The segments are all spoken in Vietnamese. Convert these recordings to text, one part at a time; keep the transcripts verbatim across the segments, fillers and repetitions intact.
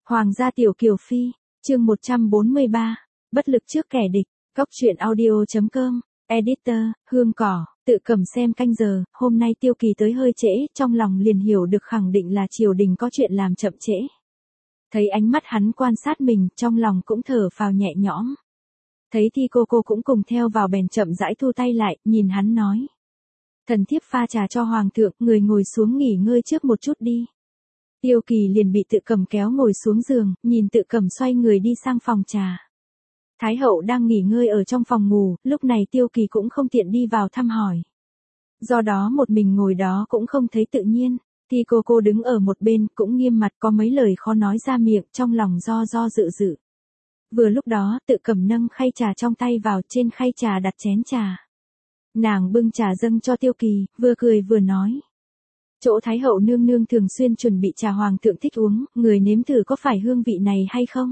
Hoàng gia tiểu kiều phi, chương một trăm bốn mươi ba, bất lực trước kẻ địch, Cóc truyện audio chấm com, editor, Hương Cỏ, tự cầm xem canh giờ, hôm nay Tiêu Kỳ tới hơi trễ, trong lòng liền hiểu được khẳng định là triều đình có chuyện làm chậm trễ. Thấy ánh mắt hắn quan sát mình, trong lòng cũng thở phào nhẹ nhõm. Thấy Thi cô cô cũng cùng theo vào bèn chậm rãi thu tay lại, nhìn hắn nói. Thần thiếp pha trà cho hoàng thượng, người ngồi xuống nghỉ ngơi trước một chút đi. Tiêu Kỳ liền bị tự cầm kéo ngồi xuống giường, nhìn tự cầm xoay người đi sang phòng trà. Thái hậu đang nghỉ ngơi ở trong phòng ngủ, lúc này Tiêu Kỳ cũng không tiện đi vào thăm hỏi. Do đó một mình ngồi đó cũng không thấy tự nhiên, thì cô cô đứng ở một bên cũng nghiêm mặt có mấy lời khó nói ra miệng trong lòng do do dự dự. Vừa lúc đó tự cầm nâng khay trà trong tay vào trên khay trà đặt chén trà. Nàng bưng trà dâng cho Tiêu Kỳ, vừa cười vừa nói. Chỗ Thái hậu nương nương thường xuyên chuẩn bị trà hoàng thượng thích uống, người nếm thử có phải hương vị này hay không?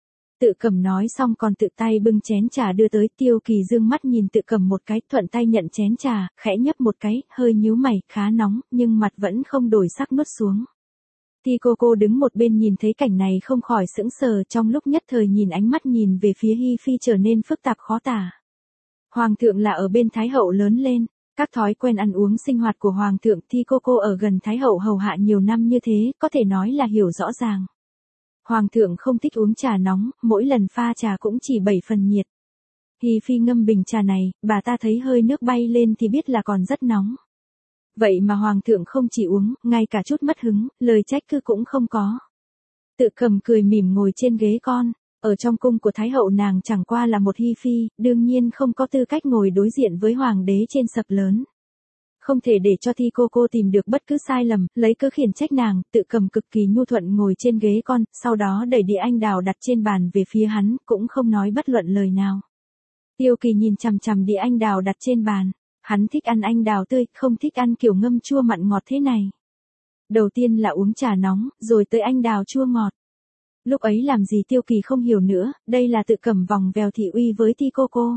Tự cầm nói xong còn tự tay bưng chén trà đưa tới. Tiêu Kỳ dương mắt nhìn tự cầm một cái, thuận tay nhận chén trà, khẽ nhấp một cái, hơi nhíu mày, khá nóng, nhưng mặt vẫn không đổi sắc nuốt xuống. Thì cô cô đứng một bên nhìn thấy cảnh này không khỏi sững sờ, trong lúc nhất thời nhìn ánh mắt nhìn về phía Hi Phi trở nên phức tạp khó tả. Hoàng thượng là ở bên Thái hậu lớn lên, các thói quen ăn uống sinh hoạt của Hoàng thượng Thi cô cô ở gần Thái hậu hầu hạ nhiều năm như thế, có thể nói là hiểu rõ ràng. Hoàng thượng không thích uống trà nóng, mỗi lần pha trà cũng chỉ bảy phần nhiệt. Hi Phi ngâm bình trà này, bà ta thấy hơi nước bay lên thì biết là còn rất nóng. Vậy mà Hoàng thượng không chỉ uống, ngay cả chút mất hứng, lời trách cứ cũng không có. Tự cầm cười mỉm ngồi trên ghế con, ở trong cung của Thái hậu nàng chẳng qua là một Hi Phi, đương nhiên không có tư cách ngồi đối diện với Hoàng đế trên sập lớn. Không thể để cho Thi cô cô tìm được bất cứ sai lầm, lấy cớ khiển trách nàng, tự cầm cực kỳ nhu thuận ngồi trên ghế con, sau đó đẩy đĩa anh đào đặt trên bàn về phía hắn, cũng không nói bất luận lời nào. Tiêu Kỳ nhìn chằm chằm đĩa anh đào đặt trên bàn, hắn thích ăn anh đào tươi, không thích ăn kiểu ngâm chua mặn ngọt thế này. Đầu tiên là uống trà nóng, rồi tới anh đào chua ngọt. Lúc ấy làm gì Tiêu Kỳ không hiểu nữa, đây là tự cầm vòng vèo thị uy với Thi cô cô.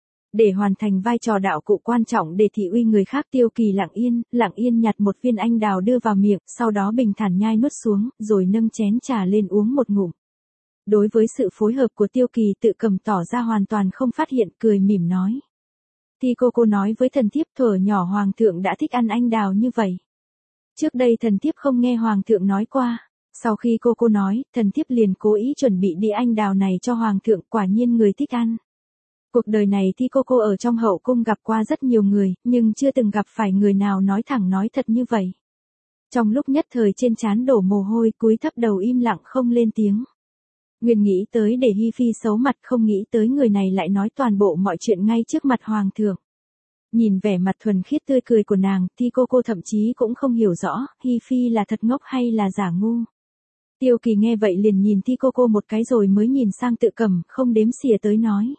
Để hoàn thành vai trò đạo cụ quan trọng để thị uy người khác, Tiêu Kỳ lặng yên, lặng yên nhặt một viên anh đào đưa vào miệng, sau đó bình thản nhai nuốt xuống, rồi nâng chén trà lên uống một ngụm. Đối với sự phối hợp của Tiêu Kỳ, tự cầm tỏ ra hoàn toàn không phát hiện, cười mỉm nói. Thì cô cô nói với thần thiếp thuở nhỏ Hoàng thượng đã thích ăn anh đào như vậy. Trước đây thần thiếp không nghe Hoàng thượng nói qua. Sau khi cô cô nói, thần thiếp liền cố ý chuẩn bị đĩa anh đào này cho Hoàng thượng, quả nhiên người thích ăn. Cuộc đời này thì cô cô ở trong hậu cung gặp qua rất nhiều người, nhưng chưa từng gặp phải người nào nói thẳng nói thật như vậy. Trong lúc nhất thời trên trán đổ mồ hôi, cúi thấp đầu im lặng không lên tiếng. Nguyên nghĩ tới để Hi Phi xấu mặt, không nghĩ tới người này lại nói toàn bộ mọi chuyện ngay trước mặt Hoàng thượng. Nhìn vẻ mặt thuần khiết tươi cười của nàng, thì cô cô thậm chí cũng không hiểu rõ, Hi Phi là thật ngốc hay là giả ngu. Tiêu Kỳ nghe vậy liền nhìn Thi cô cô một cái rồi mới nhìn sang tự cầm, không đếm xỉa tới nói.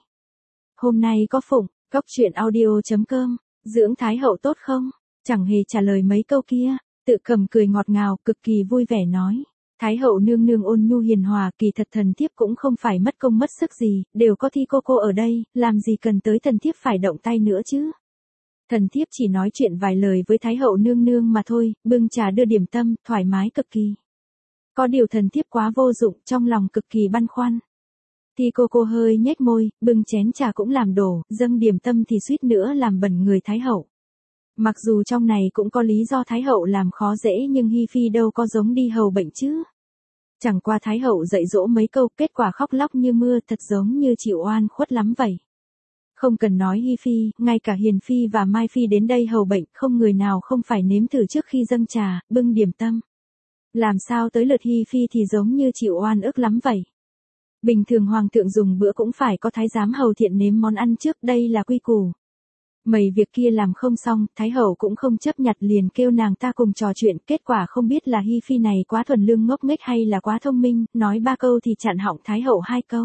Hôm nay có phụng, Cóc truyện audio chấm com, dưỡng Thái hậu tốt không? Chẳng hề trả lời mấy câu kia, tự cầm cười ngọt ngào, cực kỳ vui vẻ nói. Thái hậu nương nương ôn nhu hiền hòa, kỳ thật thần thiếp cũng không phải mất công mất sức gì, đều có Thi cô cô ở đây, làm gì cần tới thần thiếp phải động tay nữa chứ. Thần thiếp chỉ nói chuyện vài lời với Thái hậu nương nương mà thôi, bưng trà đưa điểm tâm, thoải mái cực kỳ. Có điều thần thiếp quá vô dụng, trong lòng cực kỳ băn khoăn. Thì cô cô hơi nhếch môi, bưng chén trà cũng làm đổ, dâng điểm tâm thì suýt nữa làm bẩn người Thái hậu. Mặc dù trong này cũng có lý do Thái hậu làm khó dễ nhưng Hi Phi đâu có giống đi hầu bệnh chứ. Chẳng qua Thái hậu dạy dỗ mấy câu, kết quả khóc lóc như mưa, thật giống như chịu oan khuất lắm vậy. Không cần nói Hi Phi, ngay cả Hiền Phi và Mai Phi đến đây hầu bệnh, không người nào không phải nếm thử trước khi dâng trà, bưng điểm tâm. Làm sao tới lượt Hi Phi thì giống như chịu oan ức lắm vậy. Bình thường Hoàng thượng dùng bữa cũng phải có thái giám hầu thiện nếm món ăn trước, đây là quy củ. Mấy việc kia làm không xong, Thái hậu cũng không chấp nhặt liền kêu nàng ta cùng trò chuyện, kết quả không biết là Hi Phi này quá thuần lương ngốc nghếch hay là quá thông minh, nói ba câu thì chặn họng Thái hậu hai câu.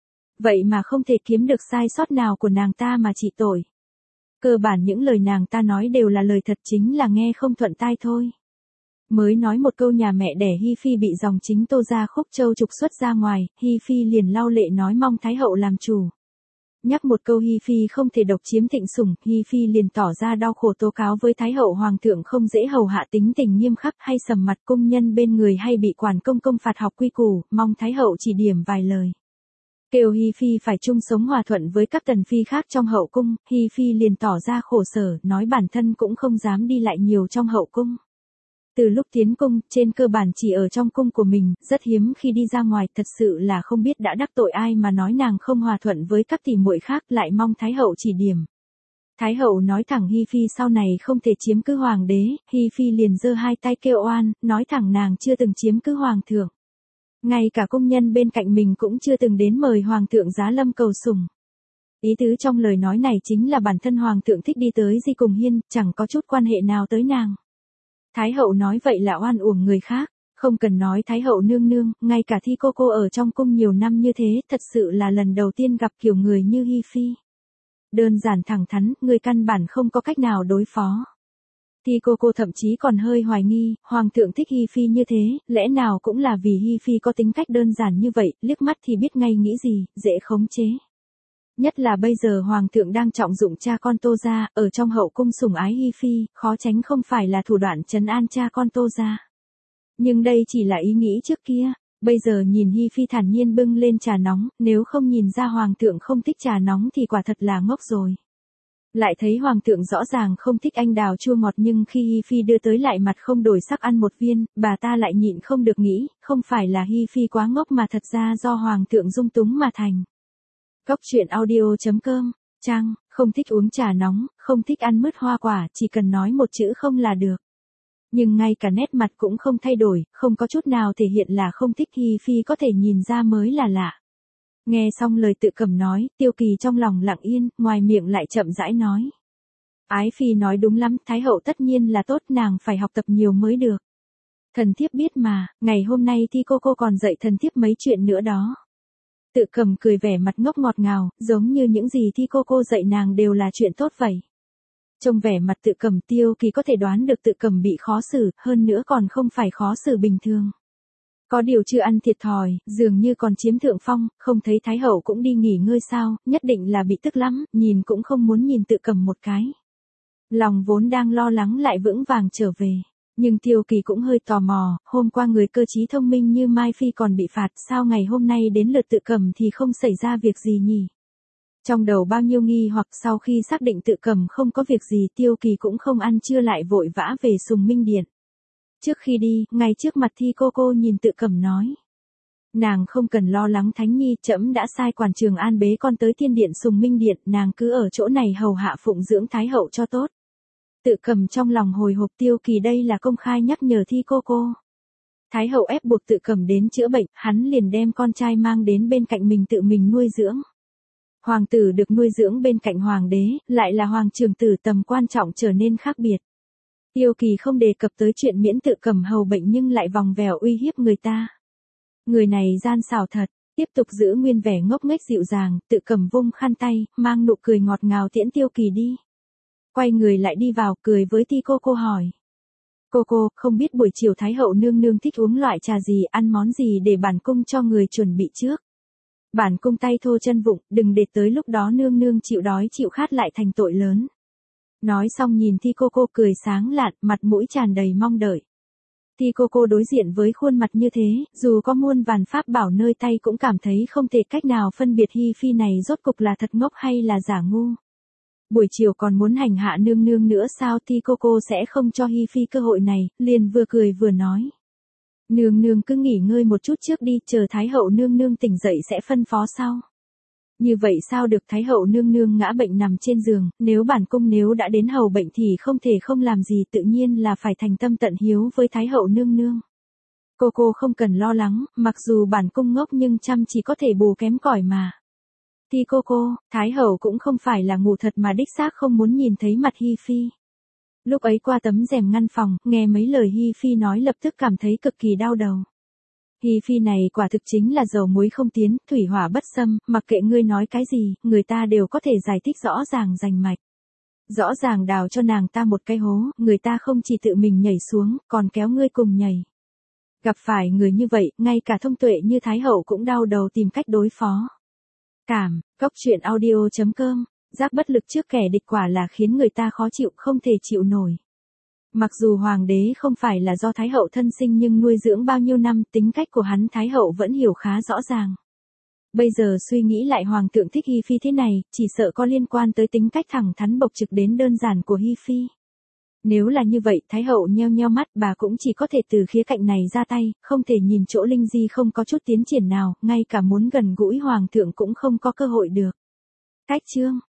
Vậy mà không thể kiếm được sai sót nào của nàng ta mà trị tội. Cơ bản những lời nàng ta nói đều là lời thật, chính là nghe không thuận tai thôi. Mới nói một câu nhà mẹ đẻ Hi Phi bị dòng chính Tô gia Khúc Châu trục xuất ra ngoài, Hi Phi liền lau lệ nói mong Thái hậu làm chủ. nhắc một câu Hi Phi không thể độc chiếm thịnh sủng, Hi Phi liền tỏ ra đau khổ tố cáo với Thái hậu hoàng thượng không dễ hầu hạ, tính tình nghiêm khắc hay sầm mặt, cung nhân bên người hay bị quản công công phạt học quy củ, mong Thái hậu chỉ điểm vài lời. Kêu Hi Phi phải chung sống hòa thuận với các tần phi khác trong hậu cung, Hi Phi liền tỏ ra khổ sở, nói bản thân cũng không dám đi lại nhiều trong hậu cung. Từ lúc tiến cung, trên cơ bản chỉ ở trong cung của mình, rất hiếm khi đi ra ngoài, thật sự là không biết đã đắc tội ai mà nói nàng không hòa thuận với các tỷ muội khác, lại mong Thái hậu chỉ điểm. Thái hậu nói thẳng Hi Phi sau này không thể chiếm cứ hoàng đế, Hi Phi liền giơ hai tay kêu oan, nói thẳng nàng chưa từng chiếm cứ hoàng thượng. Ngay cả công nhân bên cạnh mình cũng chưa từng đến mời hoàng thượng giá lâm cầu sủng. Ý tứ trong lời nói này chính là bản thân hoàng thượng thích đi tới Di Cùng Hiên, chẳng có chút quan hệ nào tới nàng. Thái hậu nói vậy là oan uổng người khác, không cần nói Thái hậu nương nương, ngay cả Thi cô cô ở trong cung nhiều năm như thế, thật sự là lần đầu tiên gặp kiểu người như Hi Phi. Đơn giản thẳng thắn, người căn bản không có cách nào đối phó. Thi cô cô thậm chí còn hơi hoài nghi, hoàng thượng thích Hi Phi như thế, lẽ nào cũng là vì Hi Phi có tính cách đơn giản như vậy, liếc mắt thì biết ngay nghĩ gì, dễ khống chế. Nhất là bây giờ hoàng thượng đang trọng dụng cha con Tô gia, ở trong hậu cung sủng ái Hi Phi, khó tránh không phải là thủ đoạn trấn an cha con Tô gia. Nhưng đây chỉ là ý nghĩ trước kia, bây giờ nhìn Hi Phi thản nhiên bưng lên trà nóng, nếu không nhìn ra hoàng thượng không thích trà nóng thì quả thật là ngốc rồi. Lại thấy hoàng thượng rõ ràng không thích anh đào chua ngọt, nhưng khi Hi Phi đưa tới lại mặt không đổi sắc ăn một viên, bà ta lại nhịn không được nghĩ, không phải là Hi Phi quá ngốc mà thật ra do hoàng thượng dung túng mà thành. Góc truyện audio chấm com, Trang, không thích uống trà nóng, không thích ăn mứt hoa quả, chỉ cần nói một chữ không là được. Nhưng ngay cả nét mặt cũng không thay đổi, không có chút nào thể hiện là không thích, Hi Phi có thể nhìn ra mới là lạ. Nghe xong lời Tự Cẩm nói, Tiêu Kỳ trong lòng lặng yên, ngoài miệng lại chậm rãi nói. Ái Phi nói đúng lắm, Thái hậu tất nhiên là tốt, nàng phải học tập nhiều mới được. Thần thiếp biết mà, ngày hôm nay Thi cô cô còn dạy thần thiếp mấy chuyện nữa đó. Tự Cẩm cười vẻ mặt ngốc ngọt ngào, giống như những gì Thi cô cô dạy nàng đều là chuyện tốt vậy. Trong vẻ mặt Tự Cẩm, Tiêu Kỳ có thể đoán được Tự Cẩm bị khó xử, hơn nữa còn không phải khó xử bình thường. Có điều chưa ăn thiệt thòi, dường như còn chiếm thượng phong, không thấy Thái hậu cũng đi nghỉ ngơi sao, nhất định là bị tức lắm, nhìn cũng không muốn nhìn Tự Cẩm một cái. Lòng vốn đang lo lắng lại vững vàng trở về. Nhưng Tiêu Kỳ cũng hơi tò mò, hôm qua người cơ trí thông minh như Mai Phi còn bị phạt, sao ngày hôm nay đến lượt Tự Cẩm thì không xảy ra việc gì nhỉ? Trong đầu bao nhiêu nghi hoặc, sau khi xác định Tự Cẩm không có việc gì, Tiêu Kỳ cũng không ăn trưa lại vội vã về Sùng Minh Điện. Trước khi đi, ngay trước mặt Thi cô cô nhìn Tự Cẩm nói. Nàng không cần lo lắng Thánh Nhi, trẫm đã sai quản Trường An bế con tới Thiên Điện Sùng Minh Điện, nàng cứ ở chỗ này hầu hạ phụng dưỡng Thái hậu cho tốt. Tự Cẩm trong lòng hồi hộp, Tiêu Kỳ đây là công khai nhắc nhở Thi cô cô. Thái hậu ép buộc Tự Cẩm đến chữa bệnh, hắn liền đem con trai mang đến bên cạnh mình tự mình nuôi dưỡng. Hoàng tử được nuôi dưỡng bên cạnh hoàng đế, lại là hoàng trưởng tử, tầm quan trọng trở nên khác biệt. Tiêu Kỳ không đề cập tới chuyện miễn Tự Cẩm hầu bệnh nhưng lại vòng vèo uy hiếp người ta. Người này gian xảo thật, tiếp tục giữ nguyên vẻ ngốc nghếch dịu dàng, Tự Cẩm vung khăn tay, mang nụ cười ngọt ngào tiễn Tiêu Kỳ đi. Quay người lại đi vào, cười với Thi cô cô hỏi. Cô cô, không biết buổi chiều Thái hậu nương nương thích uống loại trà gì, ăn món gì để bản cung cho người chuẩn bị trước. Bản cung tay thô chân vụng, đừng để tới lúc đó nương nương chịu đói chịu khát lại thành tội lớn. Nói xong nhìn Thi cô cô cười sáng lạn, mặt mũi tràn đầy mong đợi. Thi cô cô đối diện với khuôn mặt như thế, dù có muôn vàn pháp bảo nơi tay cũng cảm thấy không thể cách nào phân biệt Hi Phi này rốt cục là thật ngốc hay là giả ngu. Buổi chiều còn muốn hành hạ nương nương nữa sao? Thi cô cô sẽ không cho Hi Phi cơ hội này, liền vừa cười vừa nói. Nương nương cứ nghỉ ngơi một chút trước đi, chờ Thái hậu nương nương tỉnh dậy sẽ phân phó sau. Như vậy sao được, Thái hậu nương nương ngã bệnh nằm trên giường, nếu bản cung nếu đã đến hầu bệnh thì không thể không làm gì, tự nhiên là phải thành tâm tận hiếu với Thái hậu nương nương. Cô cô không cần lo lắng, mặc dù bản cung ngốc nhưng chăm chỉ có thể bù kém cỏi mà. Thi cô cô, Thái hậu cũng không phải là ngủ thật mà đích xác không muốn nhìn thấy mặt Hi Phi. Lúc ấy qua tấm rèm ngăn phòng, nghe mấy lời Hi Phi nói lập tức cảm thấy cực kỳ đau đầu. Hi Phi này quả thực chính là dầu muối không tiến, thủy hỏa bất xâm, mặc kệ ngươi nói cái gì, người ta đều có thể giải thích rõ ràng rành mạch. Rõ ràng đào cho nàng ta một cái hố, người ta không chỉ tự mình nhảy xuống, còn kéo ngươi cùng nhảy. Gặp phải người như vậy, ngay cả thông tuệ như Thái hậu cũng đau đầu tìm cách đối phó. Cảm, góc truyện audio chấm com, giác bất lực trước kẻ địch quả là khiến người ta khó chịu không thể chịu nổi. Mặc dù hoàng đế không phải là do Thái hậu thân sinh nhưng nuôi dưỡng bao nhiêu năm, tính cách của hắn Thái hậu vẫn hiểu khá rõ ràng. Bây giờ suy nghĩ lại hoàng thượng thích Hi Phi thế này, chỉ sợ có liên quan tới tính cách thẳng thắn bộc trực đến đơn giản của Hi Phi. Nếu là như vậy, Thái hậu nheo nheo mắt, bà cũng chỉ có thể từ khía cạnh này ra tay, không thể nhìn chỗ Linh Di không có chút tiến triển nào, ngay cả muốn gần gũi hoàng thượng cũng không có cơ hội được. Cách chương